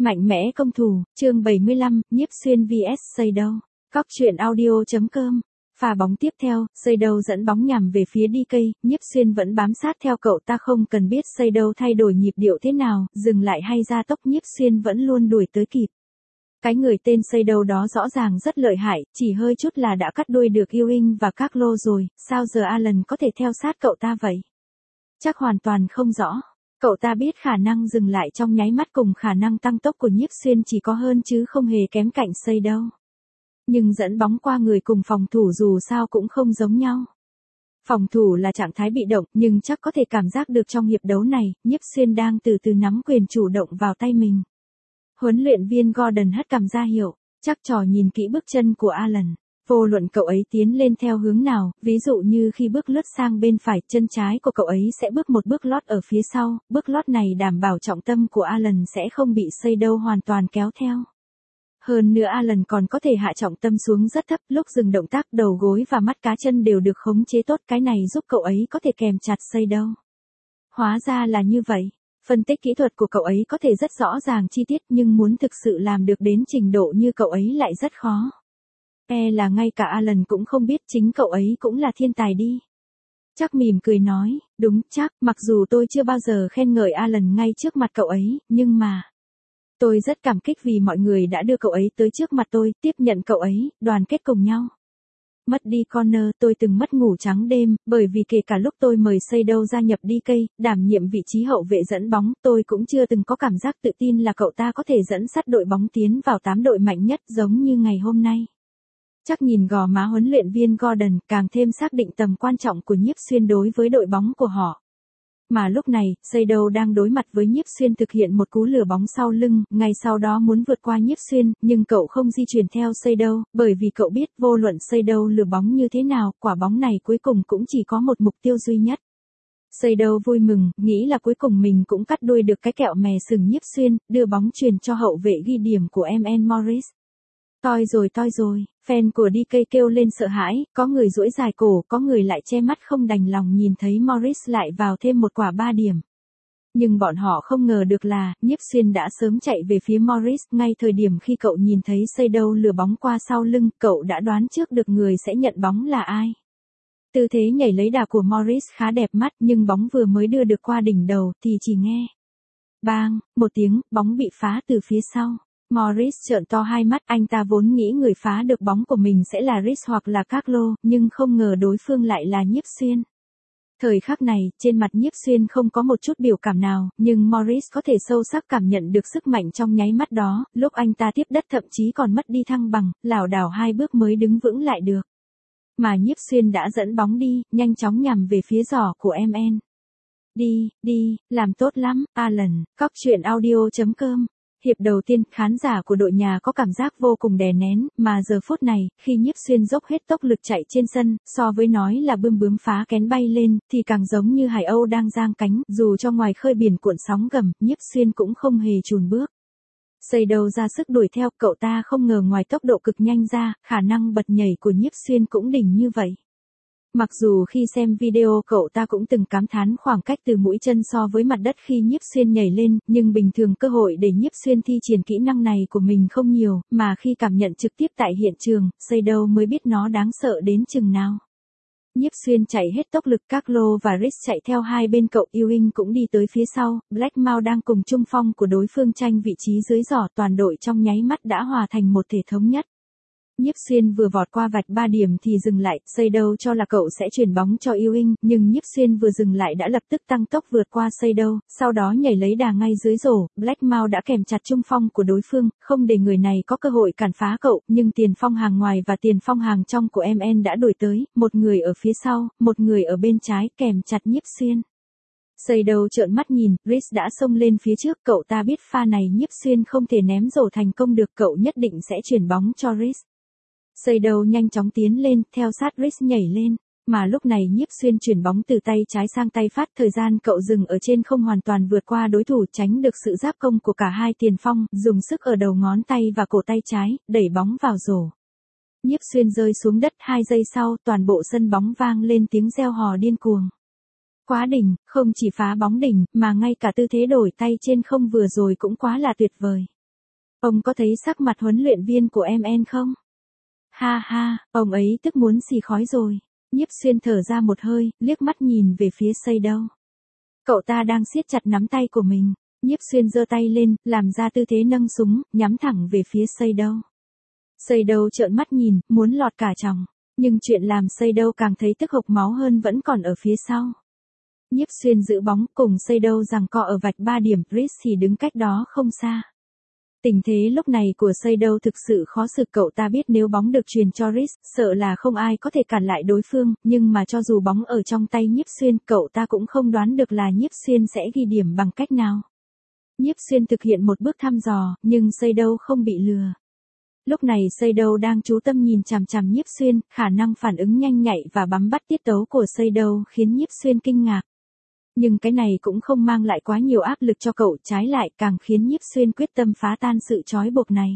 Mạnh mẽ công thủ, chương 75, Nhiếp Xuyên vs Seido. Cóc truyện audio.com. Pha bóng tiếp theo, Seido dẫn bóng nhằm về phía DK, Nhiếp Xuyên vẫn bám sát theo cậu ta, không cần biết Seido thay đổi nhịp điệu thế nào, dừng lại hay gia tốc, Nhiếp Xuyên vẫn luôn đuổi tới kịp. Cái người tên Seido đó rõ ràng rất lợi hại, chỉ hơi chút là đã cắt đuôi được Ewing và Carlo rồi, sao giờ Alan có thể theo sát cậu ta vậy? Chắc hoàn toàn không rõ. Cậu ta biết khả năng dừng lại trong nháy mắt cùng khả năng tăng tốc của Nhiếp Xuyên chỉ có hơn chứ không hề kém cạnh Seido. Nhưng dẫn bóng qua người cùng phòng thủ dù sao cũng không giống nhau. Phòng thủ là trạng thái bị động, nhưng chắc có thể cảm giác được trong hiệp đấu này, Nhiếp Xuyên đang từ từ nắm quyền chủ động vào tay mình. Huấn luyện viên Gordon hất cằm ra hiệu, chắc trò nhìn kỹ bước chân của Alan. Vô luận cậu ấy tiến lên theo hướng nào, ví dụ như khi bước lướt sang bên phải, chân trái của cậu ấy sẽ bước một bước lót ở phía sau, bước lót này đảm bảo trọng tâm của Alan sẽ không bị Seido hoàn toàn kéo theo. Hơn nữa Alan còn có thể hạ trọng tâm xuống rất thấp, lúc dừng động tác đầu gối và mắt cá chân đều được khống chế tốt, cái này giúp cậu ấy có thể kèm chặt Seido. Hóa ra là như vậy. Phân tích kỹ thuật của cậu ấy có thể rất rõ ràng chi tiết, nhưng muốn thực sự làm được đến trình độ như cậu ấy lại rất khó. Là ngay cả Alan cũng không biết, chính cậu ấy cũng là thiên tài đi. Chắc mỉm cười nói, đúng chắc, mặc dù tôi chưa bao giờ khen ngợi Alan ngay trước mặt cậu ấy, nhưng mà tôi rất cảm kích vì mọi người đã đưa cậu ấy tới trước mặt tôi, tiếp nhận cậu ấy, đoàn kết cùng nhau. Mất đi Connor, tôi từng mất ngủ trắng đêm, bởi vì kể cả lúc tôi mời Seido gia nhập DK, đảm nhiệm vị trí hậu vệ dẫn bóng, tôi cũng chưa từng có cảm giác tự tin là cậu ta có thể dẫn dắt đội bóng tiến vào 8 đội mạnh nhất giống như ngày hôm nay. Chắc nhìn gò má huấn luyện viên Gordon càng thêm xác định tầm quan trọng của Nhiếp Xuyên đối với đội bóng của họ. Mà lúc này, Seido đang đối mặt với Nhiếp Xuyên thực hiện một cú lừa bóng sau lưng, ngay sau đó muốn vượt qua Nhiếp Xuyên, nhưng cậu không di chuyển theo Seido, bởi vì cậu biết vô luận Seido lừa bóng như thế nào, quả bóng này cuối cùng cũng chỉ có một mục tiêu duy nhất. Seido vui mừng, nghĩ là cuối cùng mình cũng cắt đuôi được cái kẹo mè sừng Nhiếp Xuyên, đưa bóng chuyền cho hậu vệ ghi điểm của MN Morris. Toi rồi, fan của DK kêu lên sợ hãi, có người duỗi dài cổ, có người lại che mắt không đành lòng nhìn thấy Morris lại vào thêm một quả 3 điểm. Nhưng bọn họ không ngờ được là, Nhiếp Xuyên đã sớm chạy về phía Morris, ngay thời điểm khi cậu nhìn thấy Seido lừa bóng qua sau lưng, cậu đã đoán trước được người sẽ nhận bóng là ai. Tư thế nhảy lấy đà của Morris khá đẹp mắt, nhưng bóng vừa mới đưa được qua đỉnh đầu, thì chỉ nghe bang, một tiếng, bóng bị phá từ phía sau. Morris trợn to hai mắt, anh ta vốn nghĩ người phá được bóng của mình sẽ là Rhys hoặc là Carlo, nhưng không ngờ đối phương lại là Nhiếp Xuyên. Thời khắc này, trên mặt Nhiếp Xuyên không có một chút biểu cảm nào, nhưng Morris có thể sâu sắc cảm nhận được sức mạnh trong nháy mắt đó, lúc anh ta tiếp đất thậm chí còn mất đi thăng bằng, lảo đảo 2 bước mới đứng vững lại được. Mà Nhiếp Xuyên đã dẫn bóng đi, nhanh chóng nhằm về phía giỏ của MN. Đi, làm tốt lắm, Alan, Cóc truyện audio.com. Hiệp đầu tiên, khán giả của đội nhà có cảm giác vô cùng đè nén, mà giờ phút này, khi Nhiếp Xuyên dốc hết tốc lực chạy trên sân, so với nói là bướm phá kén bay lên, thì càng giống như hải âu đang giang cánh, dù cho ngoài khơi biển cuộn sóng gầm, Nhiếp Xuyên cũng không hề chùn bước. Seido ra sức đuổi theo, cậu ta không ngờ ngoài tốc độ cực nhanh ra, khả năng bật nhảy của Nhiếp Xuyên cũng đỉnh như vậy. Mặc dù khi xem video cậu ta cũng từng cảm thán khoảng cách từ mũi chân so với mặt đất khi Nhiếp Xuyên nhảy lên, nhưng bình thường cơ hội để Nhiếp Xuyên thi triển kỹ năng này của mình không nhiều, mà khi cảm nhận trực tiếp tại hiện trường, Seido mới biết nó đáng sợ đến chừng nào. Nhiếp Xuyên chạy hết tốc lực, Carlo và Rhys chạy theo hai bên, cậu Ewing cũng đi tới phía sau, Blackmouth đang cùng trung phong của đối phương tranh vị trí dưới giỏ, toàn đội trong nháy mắt đã hòa thành một thể thống nhất. Nhiếp Xuyên vừa vọt qua vạch 3 điểm thì dừng lại, Seido cho là cậu sẽ chuyển bóng cho Ewing, nhưng Nhiếp Xuyên vừa dừng lại đã lập tức tăng tốc vượt qua Seido, sau đó nhảy lấy đà ngay dưới rổ, Blackmouth đã kèm chặt trung phong của đối phương, không để người này có cơ hội cản phá cậu, nhưng tiền phong hàng ngoài và tiền phong hàng trong của MN đã đuổi tới, một người ở phía sau, một người ở bên trái kèm chặt Nhiếp Xuyên. Seido trợn mắt nhìn, Rhys đã xông lên phía trước, cậu ta biết pha này Nhiếp Xuyên không thể ném rổ thành công được, cậu nhất định sẽ chuyển bóng cho Rhys. Seido nhanh chóng tiến lên, theo sát Rhys nhảy lên, mà lúc này Nhiếp Xuyên chuyển bóng từ tay trái sang tay phát, thời gian cậu dừng ở trên không hoàn toàn vượt qua đối thủ, tránh được sự giáp công của cả hai tiền phong, dùng sức ở đầu ngón tay và cổ tay trái, đẩy bóng vào rổ. Nhiếp Xuyên rơi xuống đất, 2 giây sau, toàn bộ sân bóng vang lên tiếng reo hò điên cuồng. Quá đỉnh, không chỉ phá bóng đỉnh, mà ngay cả tư thế đổi tay trên không vừa rồi cũng quá là tuyệt vời. Ông có thấy sắc mặt huấn luyện viên của MN không? Ha ha, ông ấy tức muốn xì khói rồi. Nhiếp Xuyên thở ra một hơi, liếc mắt nhìn về phía Seido. Cậu ta đang siết chặt nắm tay của mình. Nhiếp Xuyên giơ tay lên, làm ra tư thế nâng súng, nhắm thẳng về phía Seido. Seido trợn mắt nhìn, muốn lọt cả tròng. Nhưng chuyện làm Seido càng thấy tức hộc máu hơn vẫn còn ở phía sau. Nhiếp Xuyên giữ bóng cùng Seido giằng co ở vạch 3 điểm, Chris thì đứng cách đó không xa. Tình thế lúc này của Seido thực sự khó xử, cậu ta biết nếu bóng được truyền cho Chris, sợ là không ai có thể cản lại đối phương, nhưng mà cho dù bóng ở trong tay Nhiếp Xuyên, cậu ta cũng không đoán được là Nhiếp Xuyên sẽ ghi điểm bằng cách nào. Nhiếp Xuyên thực hiện một bước thăm dò, nhưng Seido không bị lừa. Lúc này Seido đang chú tâm nhìn chằm chằm Nhiếp Xuyên, khả năng phản ứng nhanh nhạy và bắm bắt tiết tấu của Seido khiến Nhiếp Xuyên kinh ngạc. Nhưng cái này cũng không mang lại quá nhiều áp lực cho cậu, trái lại càng khiến Nhiếp Xuyên quyết tâm phá tan sự trói buộc này.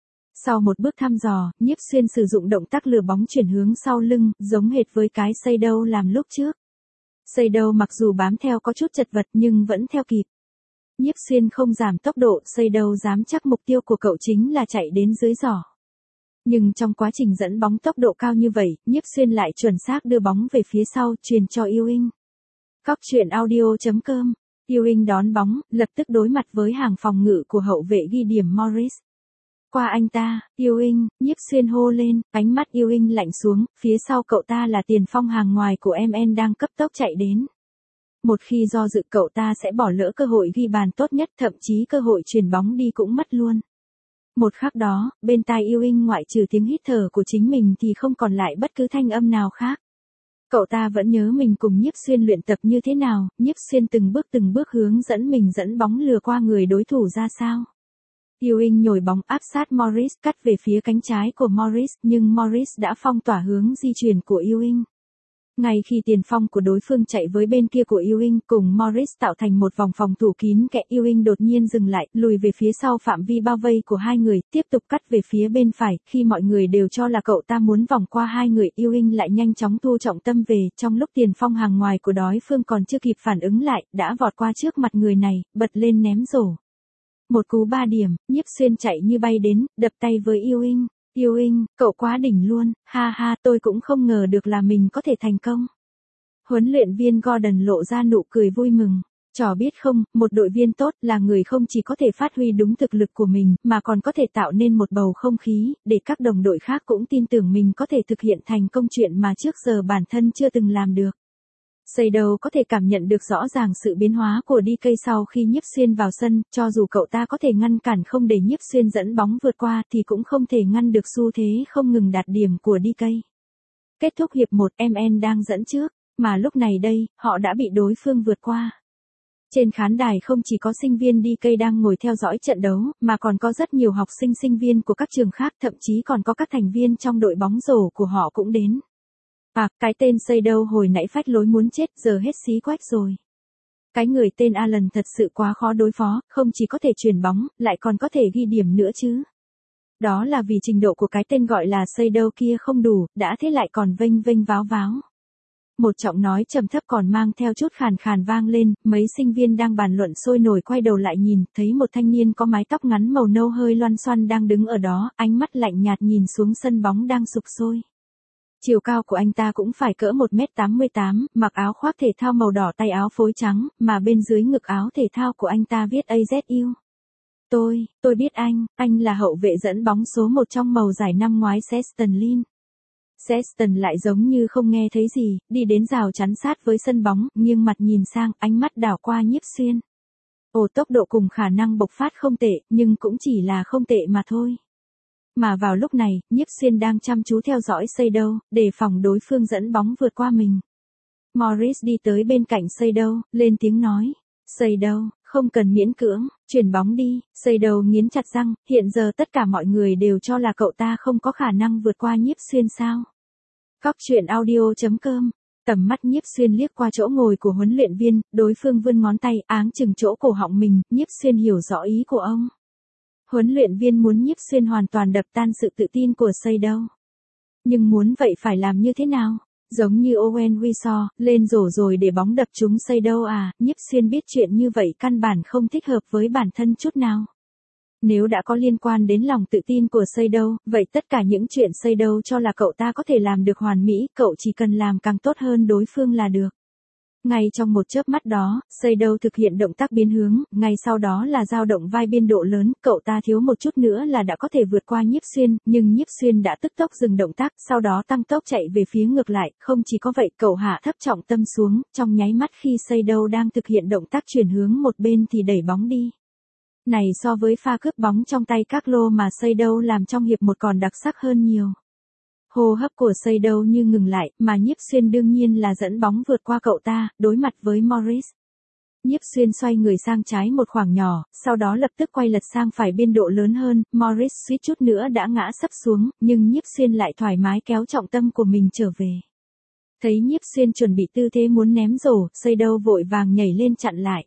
Sau một bước thăm dò, Nhiếp Xuyên sử dụng động tác lừa bóng chuyển hướng sau lưng, giống hệt với cái Seido làm lúc trước. Seido mặc dù bám theo có chút chật vật nhưng vẫn theo kịp. Nhiếp Xuyên không giảm tốc độ, Seido dám chắc mục tiêu của cậu chính là chạy đến dưới giỏ. Nhưng trong quá trình dẫn bóng tốc độ cao như vậy, Nhiếp Xuyên lại chuẩn xác đưa bóng về phía sau, truyền cho Ewing. Cóc truyện audio.com. Ewing đón bóng, lập tức đối mặt với hàng phòng ngự của hậu vệ ghi điểm Morris. Qua anh ta, Ewing, Nhiếp Xuyên hô lên, ánh mắt Ewing lạnh xuống, phía sau cậu ta là tiền phong hàng ngoài của MN đang cấp tốc chạy đến. Một khi do dự cậu ta sẽ bỏ lỡ cơ hội ghi bàn tốt nhất, thậm chí cơ hội chuyền bóng đi cũng mất luôn. Một khắc đó, bên tai Ewing ngoại trừ tiếng hít thở của chính mình thì không còn lại bất cứ thanh âm nào khác. Cậu ta vẫn nhớ mình cùng Nhiếp Xuyên luyện tập như thế nào, Nhiếp Xuyên từng bước hướng dẫn mình dẫn bóng lừa qua người đối thủ ra sao. Ewing nhồi bóng áp sát Morris, cắt về phía cánh trái của Morris, nhưng Morris đã phong tỏa hướng di chuyển của Ewing. Ngay khi tiền phong của đối phương chạy với bên kia của Ewing cùng Morris tạo thành một vòng phòng thủ kín kẽ, Ewing đột nhiên dừng lại, lùi về phía sau phạm vi bao vây của hai người, tiếp tục cắt về phía bên phải, khi mọi người đều cho là cậu ta muốn vòng qua hai người, Ewing lại nhanh chóng thu trọng tâm về, trong lúc tiền phong hàng ngoài của đối phương còn chưa kịp phản ứng lại, đã vọt qua trước mặt người này, bật lên ném rổ. Một cú 3 điểm, Nhiếp Xuyên chạy như bay đến, đập tay với Ewing. Ewing, cậu quá đỉnh luôn, ha ha, tôi cũng không ngờ được là mình có thể thành công. Huấn luyện viên Gordon lộ ra nụ cười vui mừng. Trò biết không, một đội viên tốt là người không chỉ có thể phát huy đúng thực lực của mình, mà còn có thể tạo nên một bầu không khí, để các đồng đội khác cũng tin tưởng mình có thể thực hiện thành công chuyện mà trước giờ bản thân chưa từng làm được. Seido có thể cảm nhận được rõ ràng sự biến hóa của DK sau khi Nhiếp Xuyên vào sân, cho dù cậu ta có thể ngăn cản không để Nhiếp Xuyên dẫn bóng vượt qua thì cũng không thể ngăn được xu thế không ngừng đạt điểm của DK. Kết thúc hiệp 1, MN đang dẫn trước, mà lúc này đây, họ đã bị đối phương vượt qua. Trên khán đài không chỉ có sinh viên DK đang ngồi theo dõi trận đấu, mà còn có rất nhiều học sinh viên của các trường khác, thậm chí còn có các thành viên trong đội bóng rổ của họ cũng đến. Cái tên Seido hồi nãy phách lối muốn chết, giờ hết xí quách rồi. Cái người tên Alan thật sự quá khó đối phó, không chỉ có thể chuyền bóng, lại còn có thể ghi điểm nữa chứ. Đó là vì trình độ của cái tên gọi là Seido kia không đủ, đã thế lại còn vênh váo váo. Một giọng nói trầm thấp còn mang theo chút khàn khàn vang lên, mấy sinh viên đang bàn luận sôi nổi quay đầu lại nhìn, thấy một thanh niên có mái tóc ngắn màu nâu hơi loăn xoăn đang đứng ở đó, ánh mắt lạnh nhạt nhìn xuống sân bóng đang sục sôi. Chiều cao của anh ta cũng phải cỡ 1m88, mặc áo khoác thể thao màu đỏ tay áo phối trắng, mà bên dưới ngực áo thể thao của anh ta viết AZU. Tôi biết anh là hậu vệ dẫn bóng số 1 trong màu giải năm ngoái Sexton Lin. Sexton lại giống như không nghe thấy gì, đi đến rào chắn sát với sân bóng, nghiêng mặt nhìn sang, ánh mắt đảo qua Nhiếp Xuyên. Tốc độ cùng khả năng bộc phát không tệ, nhưng cũng chỉ là không tệ mà thôi. Mà vào lúc này, Nhiếp Xuyên đang chăm chú theo dõi Seido, để phòng đối phương dẫn bóng vượt qua mình. Morris đi tới bên cạnh Seido, lên tiếng nói. Seido, không cần miễn cưỡng, chuyển bóng đi. Seido nghiến chặt răng, hiện giờ tất cả mọi người đều cho là cậu ta không có khả năng vượt qua Nhiếp Xuyên sao. Cóc truyện audio.com. Tầm mắt Nhiếp Xuyên liếc qua chỗ ngồi của huấn luyện viên, đối phương vươn ngón tay áng chừng chỗ cổ họng mình, Nhiếp Xuyên hiểu rõ ý của ông. Huấn luyện viên muốn Nhiếp Xuyên hoàn toàn đập tan sự tự tin của Seido. Nhưng muốn vậy phải làm như thế nào? Giống như Owen Wisaw, lên rổ rồi để bóng đập trúng Seido à, Nhiếp Xuyên biết chuyện như vậy căn bản không thích hợp với bản thân chút nào. Nếu đã có liên quan đến lòng tự tin của Seido, vậy tất cả những chuyện Seido cho là cậu ta có thể làm được hoàn mỹ, cậu chỉ cần làm càng tốt hơn đối phương là được. Ngay trong một chớp mắt đó, Seido thực hiện động tác biến hướng, ngay sau đó là dao động vai biên độ lớn, cậu ta thiếu một chút nữa là đã có thể vượt qua Nhiếp Xuyên, nhưng Nhiếp Xuyên đã tức tốc dừng động tác, sau đó tăng tốc chạy về phía ngược lại, không chỉ có vậy, cậu hạ thấp trọng tâm xuống, trong nháy mắt khi Seido đang thực hiện động tác chuyển hướng một bên thì đẩy bóng đi. Này so với pha cướp bóng trong tay Carlo mà Seido làm trong hiệp 1 còn đặc sắc hơn nhiều. Hô hấp của Seido như ngừng lại, mà Nhiếp Xuyên đương nhiên là dẫn bóng vượt qua cậu ta, đối mặt với Morris. Nhiếp Xuyên xoay người sang trái một khoảng nhỏ, sau đó lập tức quay lật sang phải biên độ lớn hơn, Morris suýt chút nữa đã ngã sấp xuống, nhưng Nhiếp Xuyên lại thoải mái kéo trọng tâm của mình trở về. Thấy Nhiếp Xuyên chuẩn bị tư thế muốn ném rổ, Seido vội vàng nhảy lên chặn lại.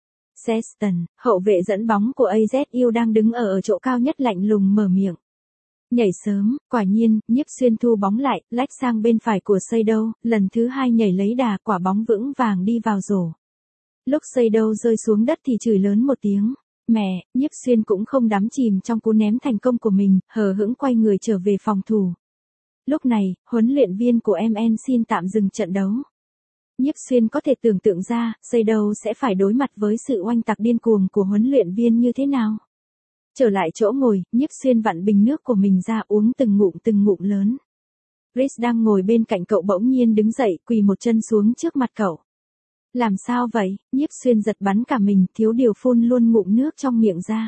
Sexton, hậu vệ dẫn bóng của AZU đang đứng ở chỗ cao nhất lạnh lùng mở miệng. Nhảy sớm, quả nhiên, Nhiếp Xuyên thu bóng lại, lách sang bên phải của Seido, lần thứ 2 nhảy lấy đà, quả bóng vững vàng đi vào rổ. Lúc Seido rơi xuống đất thì chửi lớn một tiếng. Mẹ, Nhiếp Xuyên cũng không đắm chìm trong cú ném thành công của mình, hờ hững quay người trở về phòng thủ. Lúc này, huấn luyện viên của MN xin tạm dừng trận đấu. Nhiếp Xuyên có thể tưởng tượng ra, Seido sẽ phải đối mặt với sự oanh tạc điên cuồng của huấn luyện viên như thế nào. Trở lại chỗ ngồi, Nhiếp Xuyên vặn bình nước của mình ra uống từng ngụm lớn. Chris đang ngồi bên cạnh cậu bỗng nhiên đứng dậy, quỳ một chân xuống trước mặt cậu. Làm sao vậy? Nhiếp Xuyên giật bắn cả mình, thiếu điều phun luôn ngụm nước trong miệng ra.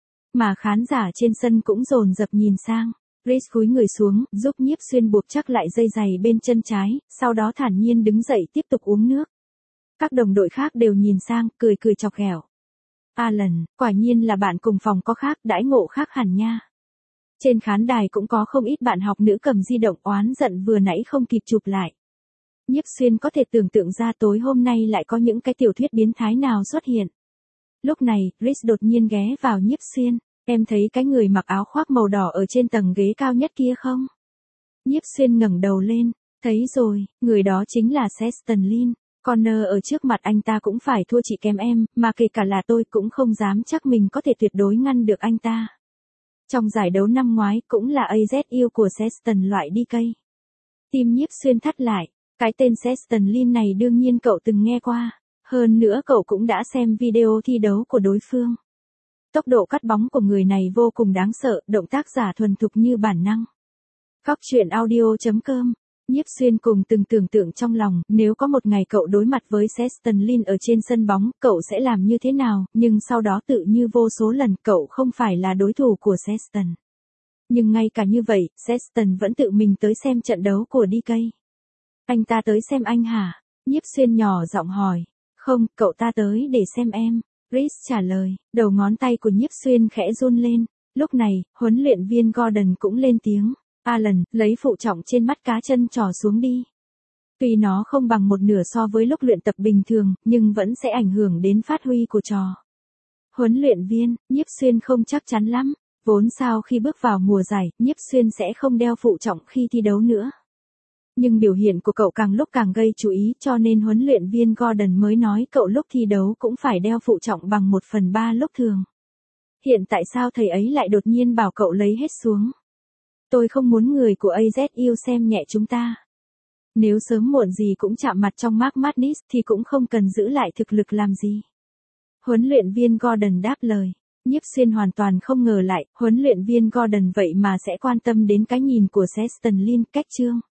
Mà khán giả trên sân cũng dồn dập nhìn sang. Chris cúi người xuống, giúp Nhiếp Xuyên buộc chắc lại dây giày bên chân trái, sau đó thản nhiên đứng dậy tiếp tục uống nước. Các đồng đội khác đều nhìn sang, cười chọc ghẹo. Alan, quả nhiên là bạn cùng phòng có khác, đãi ngộ khác hẳn nha. Trên khán đài cũng có không ít bạn học nữ cầm di động oán giận vừa nãy không kịp chụp lại. Nhiếp Xuyên có thể tưởng tượng ra tối hôm nay lại có những cái tiểu thuyết biến thái nào xuất hiện. Lúc này, Chris đột nhiên ghé vào Nhiếp Xuyên. Em thấy cái người mặc áo khoác màu đỏ ở trên tầng ghế cao nhất kia không? Nhiếp Xuyên ngẩng đầu lên. Thấy rồi, người đó chính là Sexton Lin. Connor ở trước mặt anh ta cũng phải thua chị kém em, mà kể cả là tôi cũng không dám chắc mình có thể tuyệt đối ngăn được anh ta. Trong giải đấu năm ngoái cũng là AZU của Sexton loại đi cây. Tim Nhiếp Xuyên thắt lại. Cái tên Sexton Lin này đương nhiên cậu từng nghe qua. Hơn nữa cậu cũng đã xem video thi đấu của đối phương. Tốc độ cắt bóng của người này vô cùng đáng sợ, động tác giả thuần thục như bản năng. Cóc truyện audio.com. Nhiếp Xuyên cùng từng tưởng tượng trong lòng, nếu có một ngày cậu đối mặt với Sexton Lin ở trên sân bóng, cậu sẽ làm như thế nào, nhưng sau đó tự như vô số lần cậu không phải là đối thủ của Sexton. Nhưng ngay cả như vậy, Sexton vẫn tự mình tới xem trận đấu của DK. Anh ta tới xem anh hả? Nhiếp Xuyên nhỏ giọng hỏi. Không, cậu ta tới để xem em. Chris trả lời, đầu ngón tay của Nhiếp Xuyên khẽ run lên. Lúc này, huấn luyện viên Gordon cũng lên tiếng. Alan, lấy phụ trọng trên mắt cá chân trỏ xuống đi. Tuy nó không bằng một nửa so với lúc luyện tập bình thường, nhưng vẫn sẽ ảnh hưởng đến phát huy của trò. Huấn luyện viên, Nhiếp Xuyên không chắc chắn lắm. Vốn sao khi bước vào mùa giải, Nhiếp Xuyên sẽ không đeo phụ trọng khi thi đấu nữa. Nhưng biểu hiện của cậu càng lúc càng gây chú ý cho nên huấn luyện viên Gordon mới nói cậu lúc thi đấu cũng phải đeo phụ trọng bằng 1/3 lúc thường. Hiện tại sao thầy ấy lại đột nhiên bảo cậu lấy hết xuống? Tôi không muốn người của AZU xem nhẹ chúng ta. Nếu sớm muộn gì cũng chạm mặt trong March Madness thì cũng không cần giữ lại thực lực làm gì. Huấn luyện viên Gordon đáp lời. Nhiếp Xuyên hoàn toàn không ngờ lại, huấn luyện viên Gordon vậy mà sẽ quan tâm đến cái nhìn của Sexton Lin, cách chương.